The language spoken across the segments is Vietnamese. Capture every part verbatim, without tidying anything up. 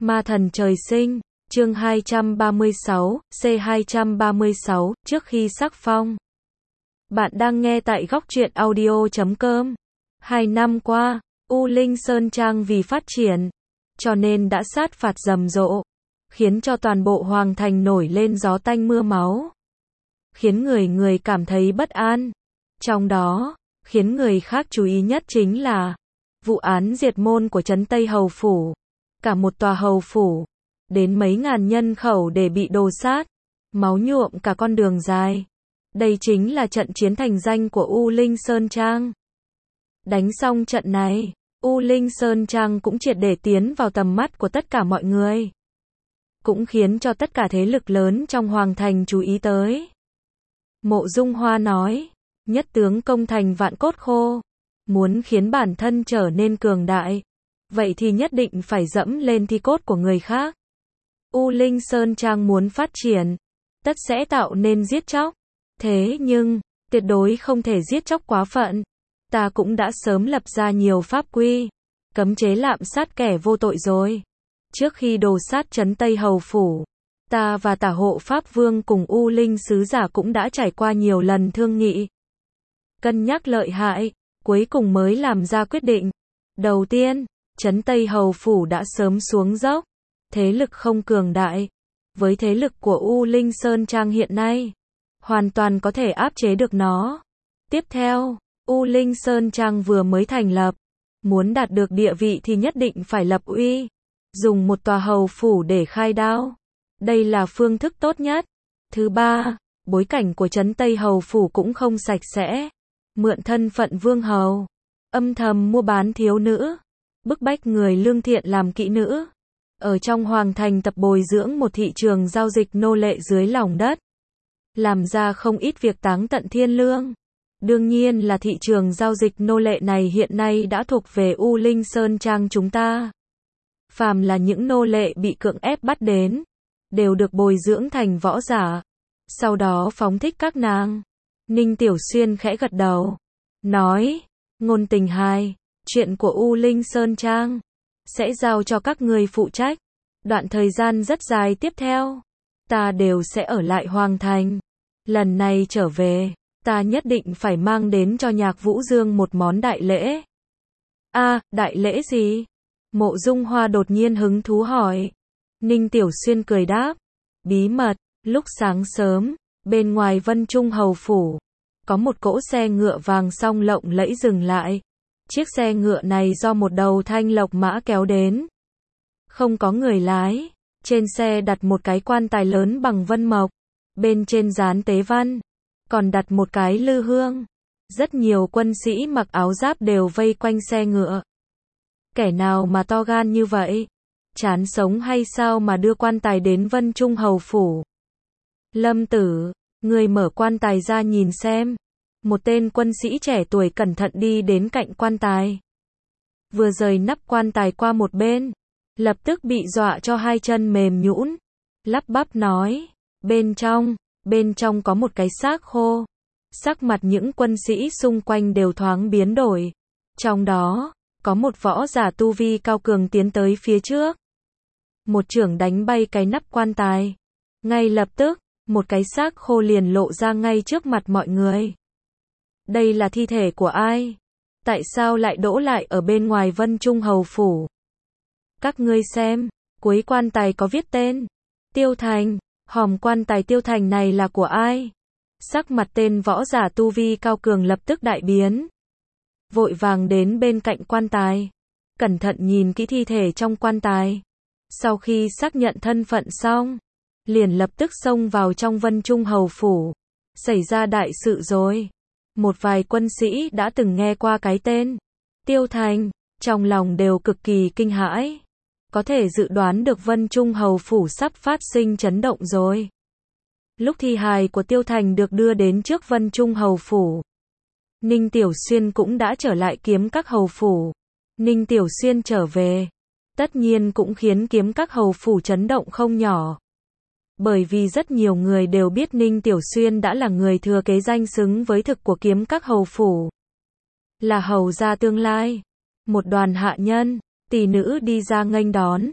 Ma thần trời sinh, chương hai trăm ba mươi sáu, C hai trăm ba mươi sáu, trước khi sắc phong. Bạn đang nghe tại góc truyện audio chấm com. Hai năm qua, U Linh Sơn Trang vì phát triển, cho nên đã sát phạt rầm rộ, khiến cho toàn bộ hoàng thành nổi lên gió tanh mưa máu, khiến người người cảm thấy bất an. Trong đó, khiến người khác chú ý nhất chính là vụ án diệt môn của trấn Tây Hầu Phủ. Cả một tòa hầu phủ, đến mấy ngàn nhân khẩu để bị đồ sát, máu nhuộm cả con đường dài. Đây chính là trận chiến thành danh của U Linh Sơn Trang. Đánh xong trận này, U Linh Sơn Trang cũng triệt để tiến vào tầm mắt của tất cả mọi người, cũng khiến cho tất cả thế lực lớn trong hoàng thành chú ý tới. Mộ Dung Hoa nói, nhất tướng công thành vạn cốt khô, muốn khiến bản thân trở nên cường đại, vậy thì nhất định phải dẫm lên thi cốt của người khác. U Linh Sơn Trang muốn phát triển, tất sẽ tạo nên giết chóc. Thế nhưng, tuyệt đối không thể giết chóc quá phận. Ta cũng đã sớm lập ra nhiều pháp quy, cấm chế lạm sát kẻ vô tội rồi. Trước khi đồ sát trấn Tây Hầu Phủ, ta và Tả Hộ Pháp Vương cùng U Linh Sứ Giả cũng đã trải qua nhiều lần thương nghị, cân nhắc lợi hại, cuối cùng mới làm ra quyết định. Đầu tiên, trấn Tây Hầu Phủ đã sớm xuống dốc, thế lực không cường đại. Với thế lực của U Linh Sơn Trang hiện nay, hoàn toàn có thể áp chế được nó. Tiếp theo, U Linh Sơn Trang vừa mới thành lập, muốn đạt được địa vị thì nhất định phải lập uy, dùng một tòa hầu phủ để khai đao. Đây là phương thức tốt nhất. Thứ ba, bối cảnh của trấn Tây Hầu Phủ cũng không sạch sẽ. Mượn thân phận vương hầu, âm thầm mua bán thiếu nữ, bức bách người lương thiện làm kỹ nữ. Ở trong hoàng thành tập bồi dưỡng một thị trường giao dịch nô lệ dưới lòng đất, làm ra không ít việc táng tận thiên lương. Đương nhiên là thị trường giao dịch nô lệ này hiện nay đã thuộc về U Linh Sơn Trang chúng ta. Phàm là những nô lệ bị cưỡng ép bắt đến, đều được bồi dưỡng thành võ giả, sau đó phóng thích các nàng. Ninh Tiểu Xuyên khẽ gật đầu, nói, Ngôn Tình Hài, chuyện của U Linh Sơn Trang sẽ giao cho các người phụ trách. Đoạn thời gian rất dài tiếp theo, ta đều sẽ ở lại hoàng thành. Lần này trở về, ta nhất định phải mang đến cho Nhạc Vũ Dương một món đại lễ. A, à, đại lễ gì? Mộ Dung Hoa đột nhiên hứng thú hỏi. Ninh Tiểu Xuyên cười đáp, bí mật. Lúc sáng sớm, bên ngoài Vân Trung Hầu Phủ, có một cỗ xe ngựa vàng song lộng lẫy dừng lại. Chiếc xe ngựa này do một đầu thanh lộc mã kéo đến, không có người lái. Trên xe đặt một cái quan tài lớn bằng vân mộc, bên trên dán tế văn, còn đặt một cái lư hương. Rất nhiều quân sĩ mặc áo giáp đều vây quanh xe ngựa. Kẻ nào mà to gan như vậy? Chán sống hay sao mà đưa quan tài đến Vân Trung Hầu Phủ? Lâm Tử, người mở quan tài ra nhìn xem. Một tên quân sĩ trẻ tuổi cẩn thận đi đến cạnh quan tài, vừa rời nắp quan tài qua một bên, lập tức bị dọa cho hai chân mềm nhũn, lắp bắp nói, bên trong, bên trong có một cái xác khô. Sắc mặt những quân sĩ xung quanh đều thoáng biến đổi. Trong đó, có một võ giả tu vi cao cường tiến tới phía trước, một chưởng đánh bay cái nắp quan tài. Ngay lập tức, một cái xác khô liền lộ ra ngay trước mặt mọi người. Đây là thi thể của ai? Tại sao lại đỗ lại ở bên ngoài Vân Trung Hầu Phủ? Các ngươi xem, cuối quan tài có viết tên Tiêu Thành. Hòm quan tài Tiêu Thành này là của ai? Sắc mặt tên võ giả tu vi cao cường lập tức đại biến, vội vàng đến bên cạnh quan tài, cẩn thận nhìn kỹ thi thể trong quan tài. Sau khi xác nhận thân phận xong, liền lập tức xông vào trong Vân Trung Hầu Phủ. Xảy ra đại sự rồi. Một vài quân sĩ đã từng nghe qua cái tên Tiêu Thành, trong lòng đều cực kỳ kinh hãi. Có thể dự đoán được Vân Trung Hầu Phủ sắp phát sinh chấn động rồi. Lúc thi hài của Tiêu Thành được đưa đến trước Vân Trung Hầu Phủ, Ninh Tiểu Xuyên cũng đã trở lại Kiếm Các Hầu Phủ. Ninh Tiểu Xuyên trở về, tất nhiên cũng khiến Kiếm Các Hầu Phủ chấn động không nhỏ. Bởi vì rất nhiều người đều biết Ninh Tiểu Xuyên đã là người thừa kế danh xứng với thực của Kiếm Các Hầu Phủ, là hầu gia tương lai. Một đoàn hạ nhân, tỷ nữ đi ra nghênh đón.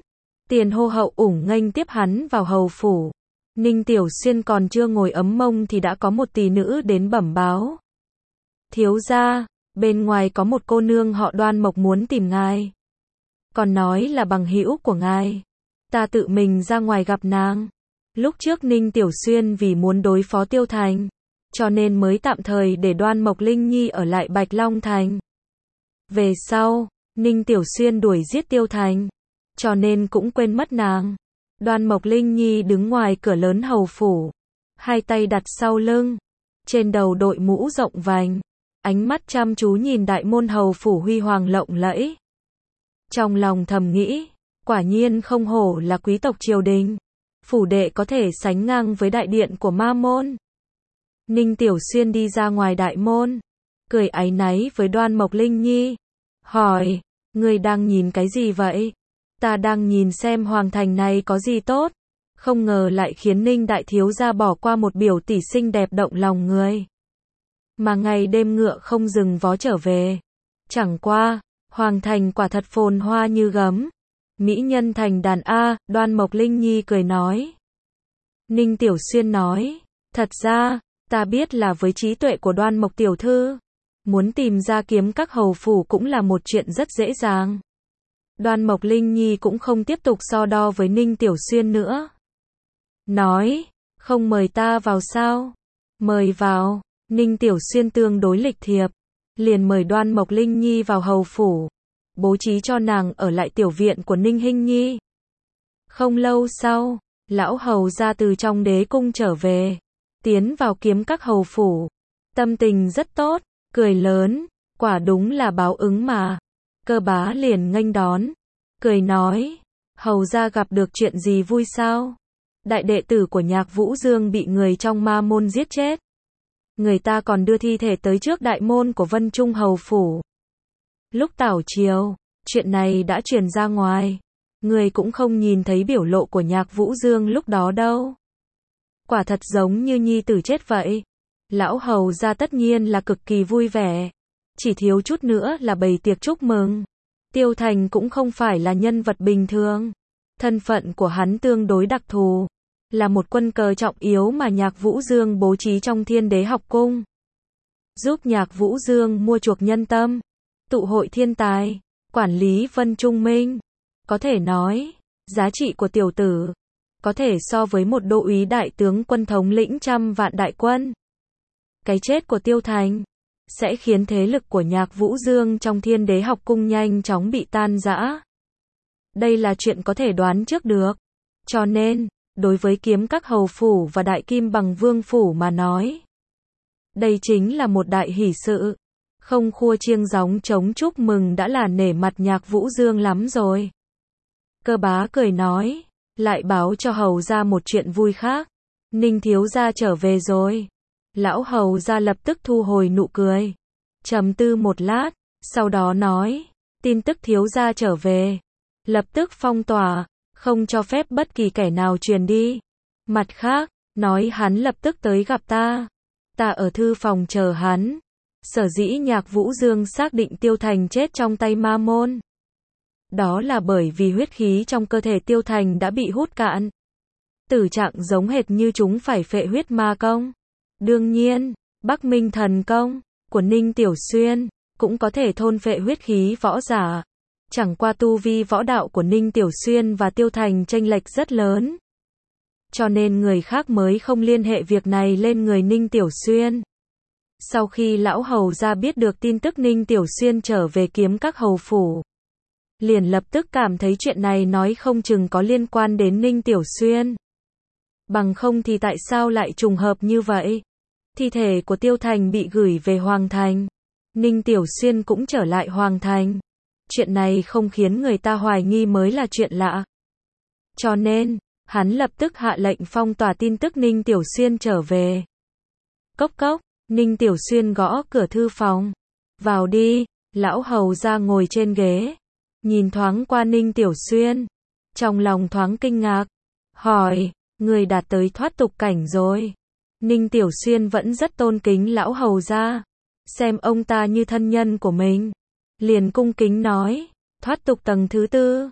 Tiền hô hậu ủng nghênh tiếp hắn vào hầu phủ. Ninh Tiểu Xuyên còn chưa ngồi ấm mông thì đã có một tỷ nữ đến bẩm báo. Thiếu gia, bên ngoài có một cô nương họ Đoan Mộc muốn tìm ngài. Còn nói là bằng hữu của ngài. Ta tự mình ra ngoài gặp nàng. Lúc trước Ninh Tiểu Xuyên vì muốn đối phó Tiêu Thành, cho nên mới tạm thời để Đoan Mộc Linh Nhi ở lại Bạch Long Thành. Về sau, Ninh Tiểu Xuyên đuổi giết Tiêu Thành, cho nên cũng quên mất nàng. Đoan Mộc Linh Nhi đứng ngoài cửa lớn hầu phủ, hai tay đặt sau lưng, trên đầu đội mũ rộng vành, ánh mắt chăm chú nhìn đại môn hầu phủ huy hoàng lộng lẫy. Trong lòng thầm nghĩ, quả nhiên không hổ là quý tộc triều đình, phủ đệ có thể sánh ngang với đại điện của ma môn. Ninh Tiểu Xuyên đi ra ngoài đại môn, cười áy náy với Đoan Mộc Linh Nhi, hỏi, ngươi đang nhìn cái gì vậy? Ta đang nhìn xem hoàng thành này có gì tốt, không ngờ lại khiến Ninh đại thiếu gia bỏ qua một biểu tỷ xinh đẹp động lòng người. Mà ngày đêm ngựa không dừng vó trở về. Chẳng qua, hoàng thành quả thật phồn hoa như gấm. Mỹ nhân thành đàn A, Đoan Mộc Linh Nhi cười nói. Ninh Tiểu Xuyên nói, thật ra, ta biết là với trí tuệ của Đoan Mộc tiểu thư, muốn tìm ra kiếm các hầu phủ cũng là một chuyện rất dễ dàng. Đoan Mộc Linh Nhi cũng không tiếp tục so đo với Ninh Tiểu Xuyên nữa. Nói, không mời ta vào sao? Mời vào. Ninh Tiểu Xuyên tương đối lịch thiệp, liền mời Đoan Mộc Linh Nhi vào hầu phủ, bố trí cho nàng ở lại tiểu viện của Ninh Hinh Nhi. Không lâu sau, lão hầu ra từ trong đế cung trở về, tiến vào kiếm các hầu phủ, tâm tình rất tốt, cười lớn, quả đúng là báo ứng mà. Cơ bá liền nghênh đón, cười nói, hầu ra gặp được chuyện gì vui sao? Đại đệ tử của Nhạc Vũ Dương bị người trong ma môn giết chết. Người ta còn đưa thi thể tới trước đại môn của Vân Trung hầu phủ. Lúc tảo chiều, chuyện này đã truyền ra ngoài. Người cũng không nhìn thấy biểu lộ của Nhạc Vũ Dương lúc đó đâu. Quả thật giống như nhi tử chết vậy. Lão hầu ra tất nhiên là cực kỳ vui vẻ. Chỉ thiếu chút nữa là bày tiệc chúc mừng. Tiêu Thành cũng không phải là nhân vật bình thường. Thân phận của hắn tương đối đặc thù, là một quân cờ trọng yếu mà Nhạc Vũ Dương bố trí trong Thiên Đế học cung, giúp Nhạc Vũ Dương mua chuộc nhân tâm, tụ hội thiên tài, quản lý Vân Trung Minh. Có thể nói, giá trị của tiểu tử có thể so với một đô úy đại tướng quân thống lĩnh trăm vạn đại quân. Cái chết của Tiêu Thành sẽ khiến thế lực của Nhạc Vũ Dương trong Thiên Đế học cung nhanh chóng bị tan rã. Đây là chuyện có thể đoán trước được. Cho nên, đối với kiếm các hầu phủ và đại kim bằng vương phủ mà nói, đây chính là một đại hỷ sự. Không khua chiêng gióng trống chúc mừng đã là nể mặt Nhạc Vũ Dương lắm rồi. Cơ bá cười nói, lại báo cho hầu ra một chuyện vui khác. Ninh thiếu gia trở về rồi. Lão hầu ra lập tức thu hồi nụ cười, trầm tư một lát, sau đó nói, tin tức thiếu gia trở về, lập tức phong tỏa, không cho phép bất kỳ kẻ nào truyền đi. Mặt khác, nói hắn lập tức tới gặp ta. Ta ở thư phòng chờ hắn. Sở dĩ Nhạc Vũ Dương xác định Tiêu Thành chết trong tay ma môn, đó là bởi vì huyết khí trong cơ thể Tiêu Thành đã bị hút cạn. Tử trạng giống hệt như chúng phải phệ huyết ma công. Đương nhiên, Bắc Minh thần công của Ninh Tiểu Xuyên cũng có thể thôn phệ huyết khí võ giả. Chẳng qua tu vi võ đạo của Ninh Tiểu Xuyên và Tiêu Thành chênh lệch rất lớn. Cho nên người khác mới không liên hệ việc này lên người Ninh Tiểu Xuyên. Sau khi lão hầu ra biết được tin tức Ninh Tiểu Xuyên trở về kiếm các hầu phủ, liền lập tức cảm thấy chuyện này nói không chừng có liên quan đến Ninh Tiểu Xuyên. Bằng không thì tại sao lại trùng hợp như vậy? Thi thể của Tiêu Thành bị gửi về Hoàng Thành. Ninh Tiểu Xuyên cũng trở lại Hoàng Thành. Chuyện này không khiến người ta hoài nghi mới là chuyện lạ. Cho nên, hắn lập tức hạ lệnh phong tỏa tin tức Ninh Tiểu Xuyên trở về. Cốc cốc, Ninh Tiểu Xuyên gõ cửa thư phòng. Vào đi, lão hầu ra ngồi trên ghế. Nhìn thoáng qua Ninh Tiểu Xuyên. Trong lòng thoáng kinh ngạc. Hỏi, người đạt tới thoát tục cảnh rồi. Ninh Tiểu Xuyên vẫn rất tôn kính lão hầu ra. Xem ông ta như thân nhân của mình. Liền cung kính nói, thoát tục tầng thứ tư.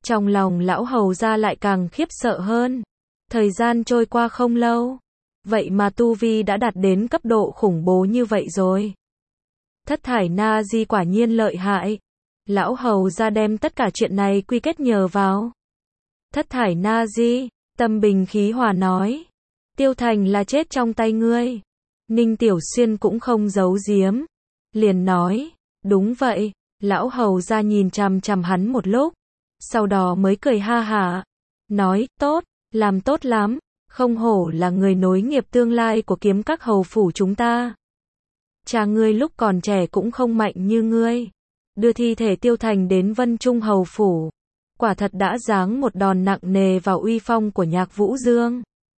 Trong lòng lão hầu gia lại càng khiếp sợ hơn. Thời gian trôi qua không lâu, vậy mà tu vi đã đạt đến cấp độ khủng bố như vậy rồi. Thất thải na di quả nhiên lợi hại. Lão hầu gia đem tất cả chuyện này quy kết nhờ vào thất thải na di, tâm bình khí hòa nói. Tiêu Thành là chết trong tay ngươi. Ninh Tiểu Xuyên cũng không giấu giếm. Liền nói, đúng vậy. Lão hầu gia nhìn chằm chằm hắn một lúc, sau đó mới cười ha hả. Nói, tốt, làm tốt lắm. Không hổ là người nối nghiệp tương lai của kiếm các hầu phủ chúng ta. Cha ngươi lúc còn trẻ cũng không mạnh như ngươi. Đưa thi thể Tiêu Thành đến Vân Trung hầu phủ, quả thật đã giáng một đòn nặng nề vào uy phong của Nhạc Vũ Dương.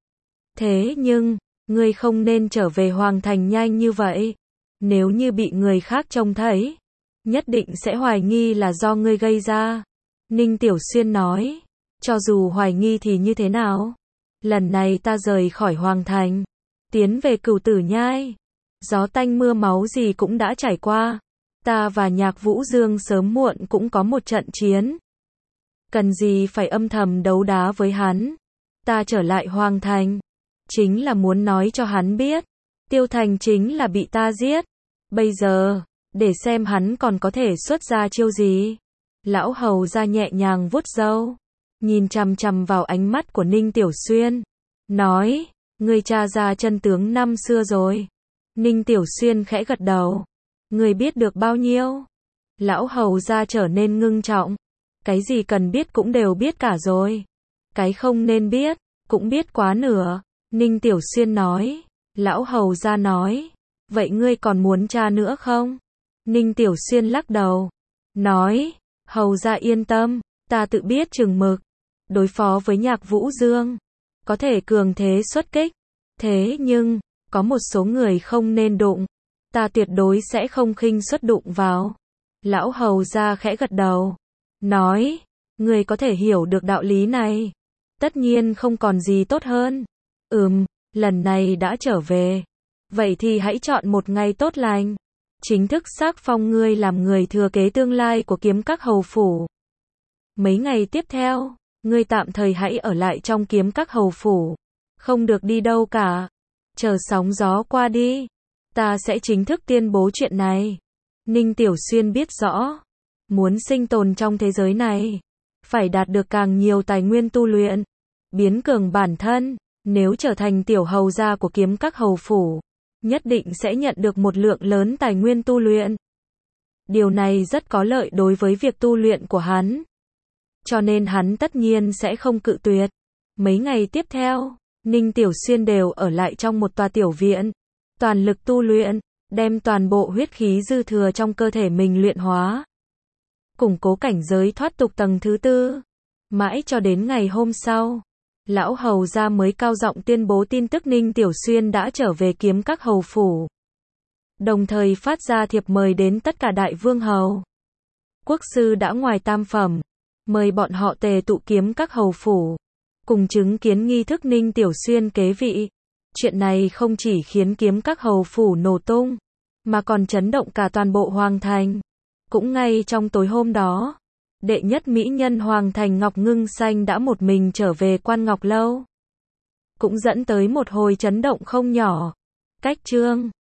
Thế nhưng, ngươi không nên trở về Hoàng Thành nhanh như vậy. Nếu như bị người khác trông thấy, nhất định sẽ hoài nghi là do ngươi gây ra. Ninh Tiểu Xuyên nói, cho dù hoài nghi thì như thế nào? Lần này ta rời khỏi Hoàng Thành, tiến về Cửu Tử Nhai. Gió tanh mưa máu gì cũng đã trải qua. Ta và Nhạc Vũ Dương sớm muộn cũng có một trận chiến. Cần gì phải âm thầm đấu đá với hắn? Ta trở lại Hoàng Thành, chính là muốn nói cho hắn biết, Tiêu Thành chính là bị ta giết. Bây giờ, để xem hắn còn có thể xuất ra chiêu gì. Lão hầu gia nhẹ nhàng vuốt râu, nhìn chằm chằm vào ánh mắt của Ninh Tiểu Xuyên, nói, ngươi tra ra chân tướng năm xưa rồi. Ninh Tiểu Xuyên khẽ gật đầu. Ngươi biết được bao nhiêu? Lão hầu gia trở nên ngưng trọng. Cái gì cần biết cũng đều biết cả rồi. Cái không nên biết, cũng biết quá nửa. Ninh Tiểu Xuyên nói. Lão hầu gia nói, vậy ngươi còn muốn tra nữa không? Ninh Tiểu Xuyên lắc đầu, nói, hầu gia yên tâm, ta tự biết chừng mực. Đối phó với Nhạc Vũ Dương, có thể cường thế xuất kích. Thế nhưng, có một số người không nên đụng. Ta tuyệt đối sẽ không khinh suất đụng vào. Lão hầu gia khẽ gật đầu, nói, ngươi có thể hiểu được đạo lý này. Tất nhiên không còn gì tốt hơn. Ừm, lần này đã trở về. Vậy thì hãy chọn một ngày tốt lành. Chính thức xác phong ngươi làm người thừa kế tương lai của kiếm các hầu phủ. Mấy ngày tiếp theo, ngươi tạm thời hãy ở lại trong kiếm các hầu phủ. Không được đi đâu cả. Chờ sóng gió qua đi, ta sẽ chính thức tuyên bố chuyện này. Ninh Tiểu Xuyên biết rõ, muốn sinh tồn trong thế giới này, phải đạt được càng nhiều tài nguyên tu luyện, biến cường bản thân. Nếu trở thành tiểu hầu gia của kiếm các hầu phủ, nhất định sẽ nhận được một lượng lớn tài nguyên tu luyện. Điều này rất có lợi đối với việc tu luyện của hắn. Cho nên hắn tất nhiên sẽ không cự tuyệt. Mấy ngày tiếp theo, Ninh Tiểu Xuyên đều ở lại trong một tòa tiểu viện, toàn lực tu luyện, đem toàn bộ huyết khí dư thừa trong cơ thể mình luyện hóa, củng cố cảnh giới thoát tục tầng thứ tư. Mãi cho đến ngày hôm sau, lão hầu gia mới cao giọng tuyên bố tin tức Ninh Tiểu Xuyên đã trở về kiếm các hầu phủ. Đồng thời phát ra thiệp mời đến tất cả đại vương hầu, quốc sư đã ngoài tam phẩm, mời bọn họ tề tụ kiếm các hầu phủ, cùng chứng kiến nghi thức Ninh Tiểu Xuyên kế vị. Chuyện này không chỉ khiến kiếm các hầu phủ nổ tung, mà còn chấn động cả toàn bộ Hoàng Thành. Cũng ngay trong tối hôm đó, đệ nhất mỹ nhân Hoàng Thành Ngọc Ngưng Xanh đã một mình trở về Quan Ngọc Lâu, cũng dẫn tới một hồi chấn động không nhỏ. Cách chương